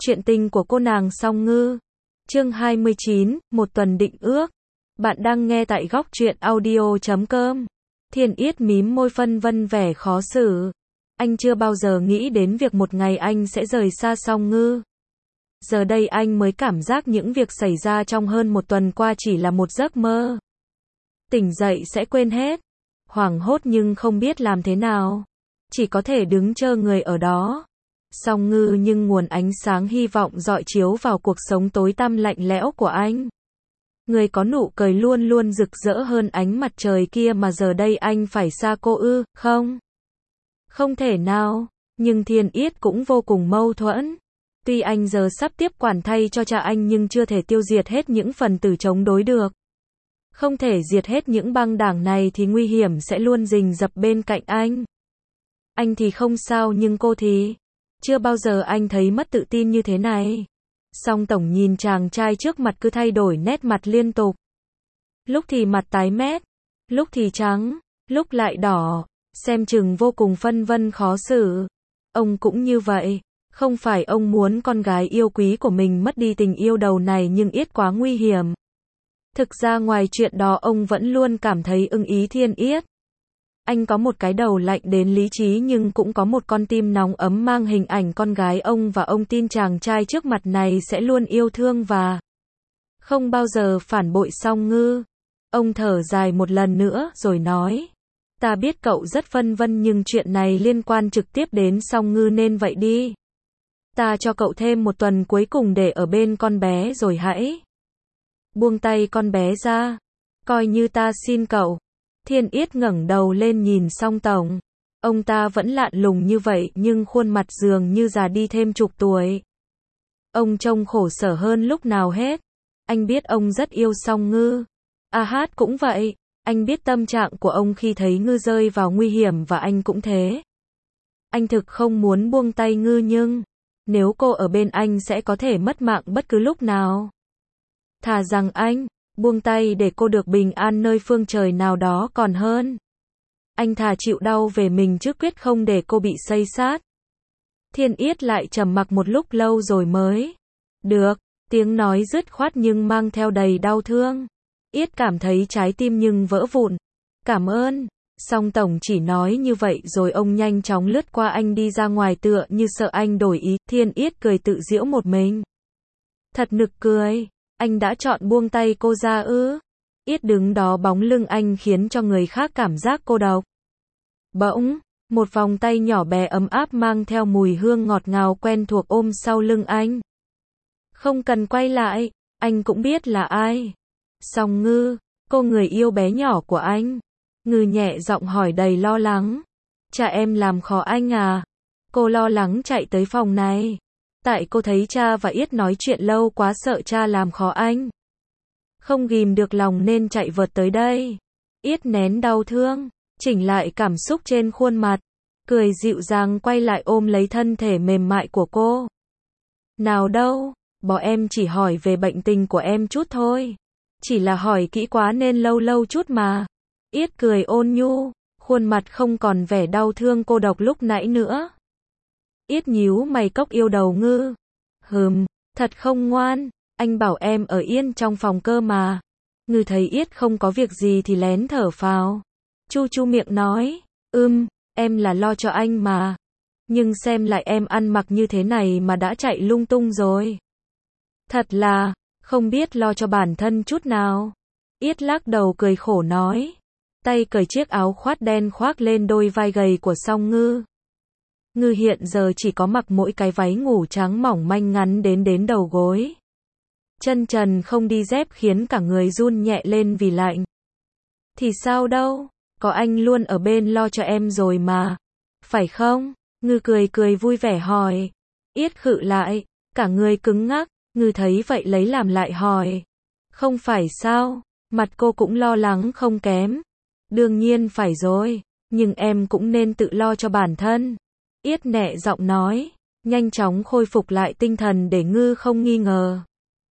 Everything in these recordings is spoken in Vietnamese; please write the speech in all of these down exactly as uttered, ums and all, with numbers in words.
Chuyện tình của cô nàng Song Ngư. Chương hai mươi chín, một tuần định ước. Bạn đang nghe tại góc truyện audio chấm com. Thiên Yết mím môi phân vân vẻ khó xử. Anh chưa bao giờ nghĩ đến việc một ngày anh sẽ rời xa Song Ngư. Giờ đây anh mới cảm giác những việc xảy ra trong hơn một tuần qua chỉ là một giấc mơ. Tỉnh dậy sẽ quên hết. Hoảng hốt nhưng không biết làm thế nào. Chỉ có thể đứng chờ người ở đó. Song Ngư nhưng nguồn ánh sáng hy vọng rọi chiếu vào cuộc sống tối tăm lạnh lẽo của anh. Người có nụ cười luôn luôn rực rỡ hơn ánh mặt trời kia mà giờ đây anh phải xa cô ư, không? Không thể nào, nhưng Thiên Yết cũng vô cùng mâu thuẫn. Tuy anh giờ sắp tiếp quản thay cho cha anh nhưng chưa thể tiêu diệt hết những phần tử chống đối được. Không thể diệt hết những băng đảng này thì nguy hiểm sẽ luôn rình rập bên cạnh anh. Anh thì không sao nhưng cô thì... Chưa bao giờ anh thấy mất tự tin như thế này. Song Tổng nhìn chàng trai trước mặt cứ thay đổi nét mặt liên tục. Lúc thì mặt tái mét, lúc thì trắng, lúc lại đỏ, xem chừng vô cùng phân vân khó xử. Ông cũng như vậy, không phải ông muốn con gái yêu quý của mình mất đi tình yêu đầu này nhưng Yết quá nguy hiểm. Thực ra ngoài chuyện đó ông vẫn luôn cảm thấy ưng ý Thiên Yết. Anh có một cái đầu lạnh đến lý trí nhưng cũng có một con tim nóng ấm mang hình ảnh con gái ông và ông tin chàng trai trước mặt này sẽ luôn yêu thương và không bao giờ phản bội Song Ngư. Ông thở dài một lần nữa rồi nói, ta biết cậu rất phân vân nhưng chuyện này liên quan trực tiếp đến Song Ngư nên vậy đi. Ta cho cậu thêm một tuần cuối cùng để ở bên con bé rồi hãy buông tay con bé ra. Coi như ta xin cậu. Thiên Yết ngẩng đầu lên nhìn Song Tổng. Ông ta vẫn lạnh lùng như vậy nhưng khuôn mặt dường như già đi thêm chục tuổi. Ông trông khổ sở hơn lúc nào hết. Anh biết ông rất yêu Song Ngư. A Hát cũng vậy. Anh biết tâm trạng của ông khi thấy Ngư rơi vào nguy hiểm và anh cũng thế. Anh thực không muốn buông tay Ngư nhưng nếu cô ở bên anh sẽ có thể mất mạng bất cứ lúc nào. Thà rằng anh buông tay để cô được bình an nơi phương trời nào đó còn hơn. Anh thà chịu đau về mình chứ quyết không để cô bị xây xát. Thiên Yết lại trầm mặc một lúc lâu rồi mới. Được, tiếng nói dứt khoát nhưng mang theo đầy đau thương. Yết cảm thấy trái tim nhưng vỡ vụn. Cảm ơn. Song Tổng chỉ nói như vậy rồi ông nhanh chóng lướt qua anh đi ra ngoài tựa như sợ anh đổi ý. Thiên Yết cười tự giễu một mình. Thật nực cười. Anh đã chọn buông tay cô ra ư? Yết đứng đó bóng lưng anh khiến cho người khác cảm giác cô độc. Bỗng, một vòng tay nhỏ bé ấm áp mang theo mùi hương ngọt ngào quen thuộc ôm sau lưng anh. Không cần quay lại, anh cũng biết là ai. Song Ngư, cô người yêu bé nhỏ của anh. Ngư nhẹ giọng hỏi đầy lo lắng. Cha em làm khó anh à? Cô lo lắng chạy tới phòng này. Tại cô thấy cha và Yết nói chuyện lâu quá sợ cha làm khó anh. Không ghìm được lòng nên chạy vượt tới đây. Yết nén đau thương, chỉnh lại cảm xúc trên khuôn mặt, cười dịu dàng quay lại ôm lấy thân thể mềm mại của cô. Nào đâu, bỏ em chỉ hỏi về bệnh tình của em chút thôi. Chỉ là hỏi kỹ quá nên lâu lâu chút mà. Yết cười ôn nhu, khuôn mặt không còn vẻ đau thương cô độc lúc nãy nữa. Yết nhíu mày cốc yêu đầu Ngư. Hừm, thật không ngoan, anh bảo em ở yên trong phòng cơ mà. Ngư thấy Yết không có việc gì thì lén thở phào. Chu chu miệng nói, ưm, em là lo cho anh mà. Nhưng xem lại em ăn mặc như thế này mà đã chạy lung tung rồi. Thật là, không biết lo cho bản thân chút nào. Yết lắc đầu cười khổ nói. Tay cởi chiếc áo khoác đen khoác lên đôi vai gầy của Song Ngư. Ngư hiện giờ chỉ có mặc mỗi cái váy ngủ trắng mỏng manh ngắn đến đến đầu gối. Chân trần không đi dép khiến cả người run nhẹ lên vì lạnh. Thì sao đâu, có anh luôn ở bên lo cho em rồi mà. Phải không? Ngư cười cười vui vẻ hỏi. Yết khựng lại, cả người cứng ngắc. Ngư thấy vậy lấy làm lại hỏi. Không phải sao? Mặt cô cũng lo lắng không kém. Đương nhiên phải rồi, nhưng em cũng nên tự lo cho bản thân. Yết nhẹ giọng nói, nhanh chóng khôi phục lại tinh thần để Ngư không nghi ngờ.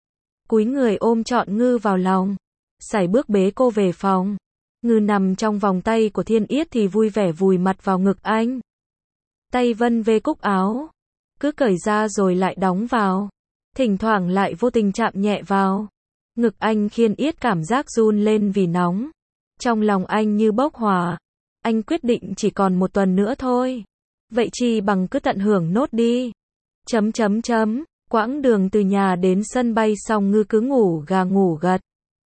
Cúi người ôm trọn Ngư vào lòng, sải bước bế cô về phòng. Ngư nằm trong vòng tay của Thiên Yết thì vui vẻ vùi mặt vào ngực anh. Tay vân về cúc áo, cứ cởi ra rồi lại đóng vào. Thỉnh thoảng lại vô tình chạm nhẹ vào. Ngực anh khiến Yết cảm giác run lên vì nóng. Trong lòng anh như bốc hỏa. Anh quyết định chỉ còn một tuần nữa thôi. Vậy chi bằng cứ tận hưởng nốt đi. Chấm chấm chấm. Quãng đường từ nhà đến sân bay Song Ngư cứ ngủ gà ngủ gật.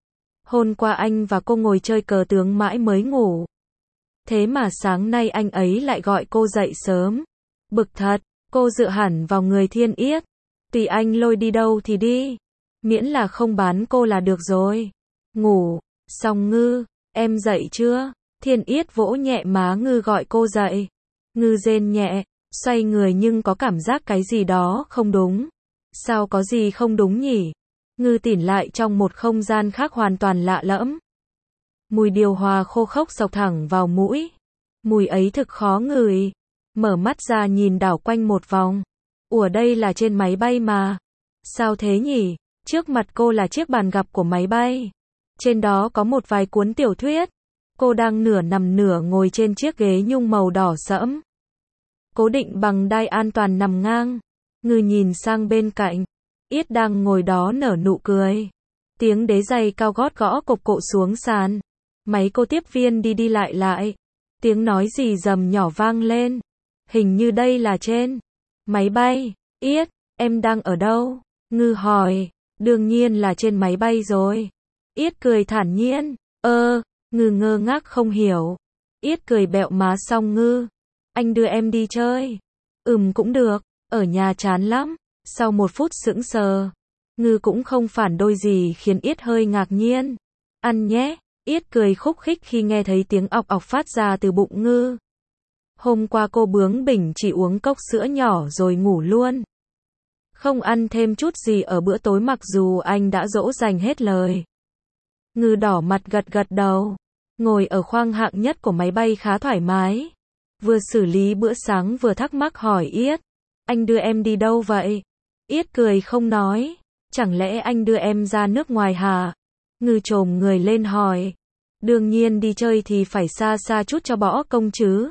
Hôm qua anh và cô ngồi chơi cờ tướng mãi mới ngủ. Thế mà sáng nay anh ấy lại gọi cô dậy sớm. Bực thật, cô dựa hẳn vào người Thiên Yết. Tùy anh lôi đi đâu thì đi. Miễn là không bán cô là được rồi. Ngủ, Song Ngư, em dậy chưa? Thiên Yết vỗ nhẹ má Ngư gọi cô dậy. Ngư rên nhẹ, xoay người nhưng có cảm giác cái gì đó không đúng. Sao có gì không đúng nhỉ? Ngư tỉnh lại trong một không gian khác hoàn toàn lạ lẫm. Mùi điều hòa khô khốc xộc thẳng vào mũi. Mùi ấy thực khó ngửi. Mở mắt ra nhìn đảo quanh một vòng. Ủa đây là trên máy bay mà. Sao thế nhỉ? Trước mặt cô là chiếc bàn gặp của máy bay. Trên đó có một vài cuốn tiểu thuyết. Cô đang nửa nằm nửa ngồi trên chiếc ghế nhung màu đỏ sẫm. Cố định bằng đai an toàn nằm ngang. Ngư nhìn sang bên cạnh. Yết đang ngồi đó nở nụ cười. Tiếng đế giày cao gót gõ cộc cộ xuống sàn. Máy cô tiếp viên đi đi lại lại. Tiếng nói gì rầm nhỏ vang lên. Hình như đây là trên máy bay. Yết, em đang ở đâu? Ngư hỏi. Đương nhiên là trên máy bay rồi. Yết cười thản nhiên. Ơ, Ngư ngơ ngác không hiểu. Yết cười bẹo má Song Ngư. Anh đưa em đi chơi. Ừm cũng được, ở nhà chán lắm. Sau một phút sững sờ, Ngư cũng không phản đối gì khiến Yết hơi ngạc nhiên. Ăn nhé. Yết cười khúc khích khi nghe thấy tiếng ọc ọc phát ra từ bụng Ngư. Hôm qua cô bướng bỉnh chỉ uống cốc sữa nhỏ rồi ngủ luôn. Không ăn thêm chút gì ở bữa tối mặc dù anh đã dỗ dành hết lời. Ngư đỏ mặt gật gật đầu. Ngồi ở khoang hạng nhất của máy bay khá thoải mái. Vừa xử lý bữa sáng vừa thắc mắc hỏi Yết. Anh đưa em đi đâu vậy? Yết cười không nói. Chẳng lẽ anh đưa em ra nước ngoài hả? Ngư chồm người lên hỏi. Đương nhiên đi chơi thì phải xa xa chút cho bỏ công chứ.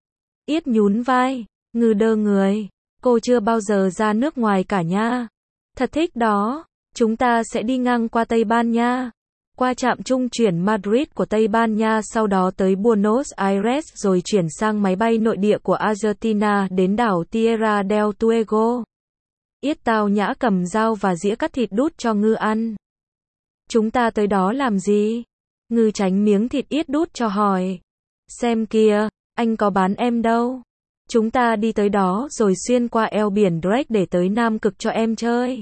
Yết nhún vai. Ngư đơ người. Cô chưa bao giờ ra nước ngoài cả nha. Thật thích đó. Chúng ta sẽ đi ngang qua Tây Ban Nha. Qua trạm trung chuyển Madrid của Tây Ban Nha, sau đó tới Buenos Aires rồi chuyển sang máy bay nội địa của Argentina đến đảo Tierra del Fuego. Yết tao nhã cầm dao và dĩa cắt thịt đút cho Ngư ăn. Chúng ta tới đó làm gì? Ngư tránh miếng thịt Yết đút cho hỏi. Xem kìa, anh có bán em đâu. Chúng ta đi tới đó rồi xuyên qua eo biển Drake để tới Nam Cực cho em chơi.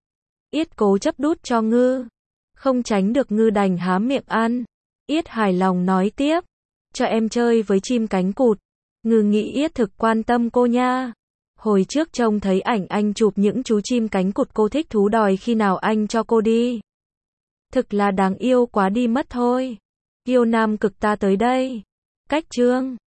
Yết cố chấp đút cho Ngư. Không tránh được Ngư đành há miệng ăn. Yết hài lòng nói tiếp. Cho em chơi với chim cánh cụt. Ngư nghĩ Yết thực quan tâm cô nha. Hồi trước trông thấy ảnh anh chụp những chú chim cánh cụt cô thích thú đòi khi nào anh cho cô đi. Thực là đáng yêu quá đi mất thôi. Yêu Nam Cực ta tới đây. Cách chương